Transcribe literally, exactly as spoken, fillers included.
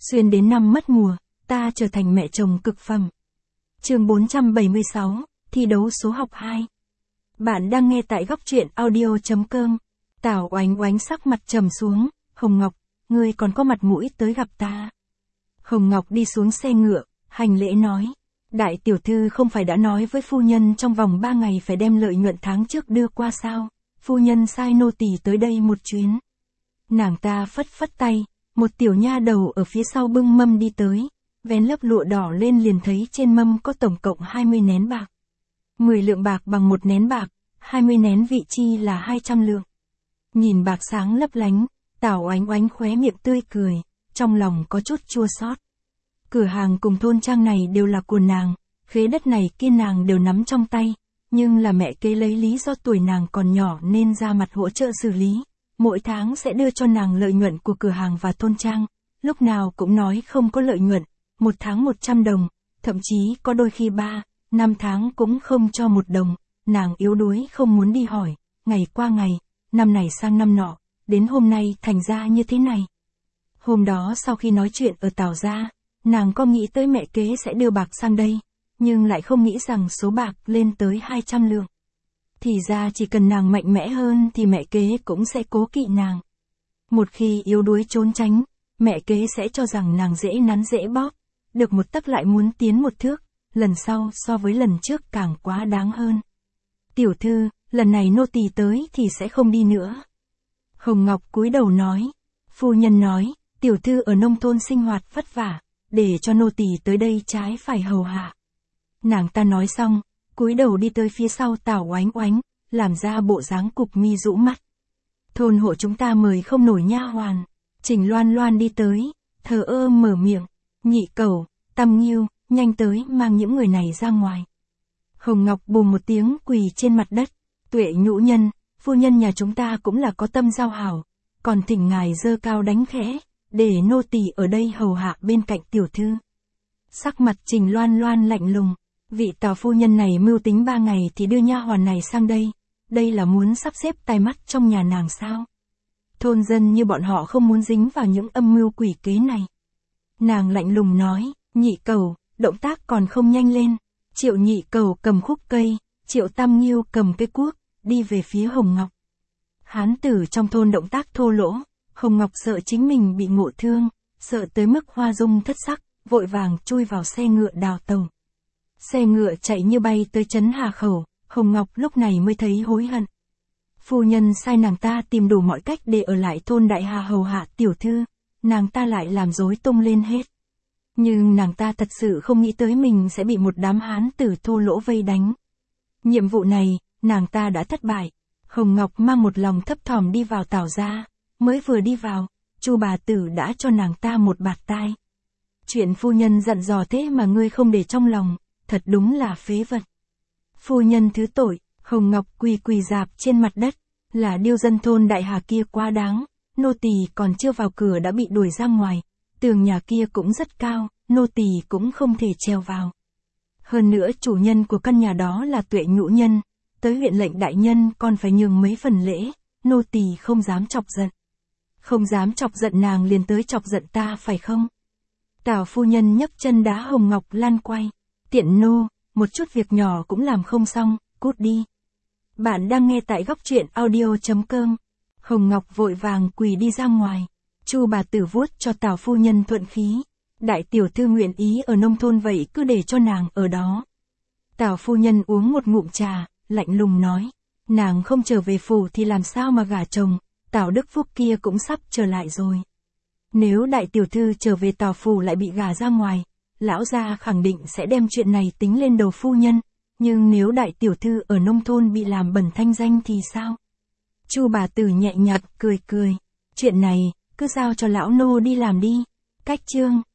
Xuyên đến năm mất mùa, ta trở thành mẹ chồng cực phẩm. Chương bốn trăm bảy mươi sáu, thi đấu số học hai. Bạn đang nghe tại góc truyện audio chấm com. Tảo Oánh Oánh sắc mặt trầm xuống, Hồng Ngọc, ngươi còn có mặt mũi tới gặp ta. Hồng Ngọc đi xuống xe ngựa, hành lễ nói. Đại tiểu thư không phải đã nói với phu nhân trong vòng ba ngày phải đem lợi nhuận tháng trước đưa qua sao, phu nhân sai nô tỳ tới đây một chuyến. Nàng ta phất phất tay, một tiểu nha đầu ở phía sau bưng mâm đi tới, vén lớp lụa đỏ lên liền thấy trên mâm có tổng cộng hai mươi nén bạc. mười lượng bạc bằng một nén bạc, hai mươi nén vị chi là hai trăm lượng. Nhìn bạc sáng lấp lánh, Tảo Oánh Oánh khóe miệng tươi cười, trong lòng có chút chua xót. Cửa hàng cùng thôn trang này đều là của nàng, khế đất này kia nàng đều nắm trong tay, nhưng là mẹ kế lấy lý do tuổi nàng còn nhỏ nên ra mặt hỗ trợ xử lý, mỗi tháng sẽ đưa cho nàng lợi nhuận của cửa hàng và thôn trang, lúc nào cũng nói không có lợi nhuận, một tháng một trăm đồng, thậm chí có đôi khi ba, năm tháng cũng không cho một đồng, nàng yếu đuối không muốn đi hỏi, ngày qua ngày, năm này sang năm nọ, đến hôm nay thành ra như thế này. Hôm đó sau khi nói chuyện ở Tảo gia, nàng có nghĩ tới mẹ kế sẽ đưa bạc sang đây, nhưng lại không nghĩ rằng số bạc lên tới hai trăm lượng. Thì ra chỉ cần nàng mạnh mẽ hơn thì mẹ kế cũng sẽ cố kỵ nàng. Một khi yếu đuối trốn tránh, mẹ kế sẽ cho rằng nàng dễ nắn dễ bóp, được một tấc lại muốn tiến một thước, lần sau so với lần trước càng quá đáng hơn. Tiểu thư, lần này nô tỳ tới thì sẽ không đi nữa. Hồng Ngọc cúi đầu nói, phu nhân nói, tiểu thư ở nông thôn sinh hoạt vất vả, để cho nô tỳ tới đây trái phải hầu hạ. Nàng ta nói xong, cúi đầu đi tới phía sau Tảo Oánh Oánh, làm ra bộ dáng cụp mi rũ mắt. Thôn hộ chúng ta mời không nổi nha hoàn. Trình Loan Loan đi tới, thờ ơ mở miệng, Nhị Cẩu, Tam Nghiêu, nhanh tới mang những người này ra ngoài. Hồng Ngọc bùm một tiếng quỳ trên mặt đất, Tuệ nhũ nhân, phu nhân nhà chúng ta cũng là có tâm giao hảo, còn thỉnh ngài dơ cao đánh khẽ, để nô tỳ ở đây hầu hạ bên cạnh tiểu thư. Sắc mặt Trình Loan Loan lạnh lùng, vị Tào phu nhân này mưu tính ba ngày thì đưa nha hoàn này sang đây, đây là muốn sắp xếp tai mắt trong nhà nàng sao? Thôn dân như bọn họ không muốn dính vào những âm mưu quỷ kế này. Nàng lạnh lùng nói, Nhị Cẩu, động tác còn không nhanh lên. Triệu Nhị Cẩu cầm khúc cây, Triệu Tam Nghiêu cầm cây cuốc, đi về phía Hồng Ngọc. Hán tử trong thôn động tác thô lỗ, Hồng Ngọc sợ chính mình bị ngộ thương, sợ tới mức hoa dung thất sắc, vội vàng chui vào xe ngựa đào tàu. Xe ngựa chạy như bay tới trấn Hà Khẩu, Hồng Ngọc lúc này mới thấy hối hận. Phu nhân sai nàng ta tìm đủ mọi cách để ở lại thôn Đại Hà hầu hạ tiểu thư, nàng ta lại làm rối tung lên hết. Nhưng nàng ta thật sự không nghĩ tới mình sẽ bị một đám hán tử thô lỗ vây đánh. Nhiệm vụ này, nàng ta đã thất bại. Hồng Ngọc mang một lòng thấp thỏm đi vào Tảo gia, mới vừa đi vào, Chu bà tử đã cho nàng ta một bạt tai. Chuyện phu nhân dặn dò thế mà ngươi không để trong lòng, thật đúng là phế vật. Phu nhân thứ tội, Hồng Ngọc quỳ quỳ rạp trên mặt đất, là điêu dân thôn Đại Hà kia quá đáng, nô tỳ còn chưa vào cửa đã bị đuổi ra ngoài, tường nhà kia cũng rất cao, nô tỳ cũng không thể trèo vào. Hơn nữa chủ nhân của căn nhà đó là Tuệ nhũ nhân, tới huyện lệnh đại nhân còn phải nhường mấy phần lễ, nô tỳ không dám chọc giận. Không dám chọc giận nàng liền tới chọc giận ta phải không? Tào phu nhân nhấc chân đá Hồng Ngọc lan quay, tiện nô, một chút việc nhỏ cũng làm không xong, cút đi. Bạn đang nghe tại góc truyện audio chấm com. Hồng Ngọc vội vàng quỳ đi ra ngoài. Chu bà tử vuốt cho Tào phu nhân thuận khí. Đại tiểu thư nguyện ý ở nông thôn vậy cứ để cho nàng ở đó. Tào phu nhân uống một ngụm trà, lạnh lùng nói. Nàng không trở về phủ thì làm sao mà gả chồng, Tào Đức Phúc kia cũng sắp trở lại rồi. Nếu đại tiểu thư trở về Tào phủ lại bị gả ra ngoài, lão gia khẳng định sẽ đem chuyện này tính lên đầu phu nhân. Nhưng nếu đại tiểu thư ở nông thôn bị làm bẩn thanh danh thì sao? Chu bà tử nhẹ nhàng cười cười. Chuyện này, cứ giao cho lão nô đi làm đi. Cách chương.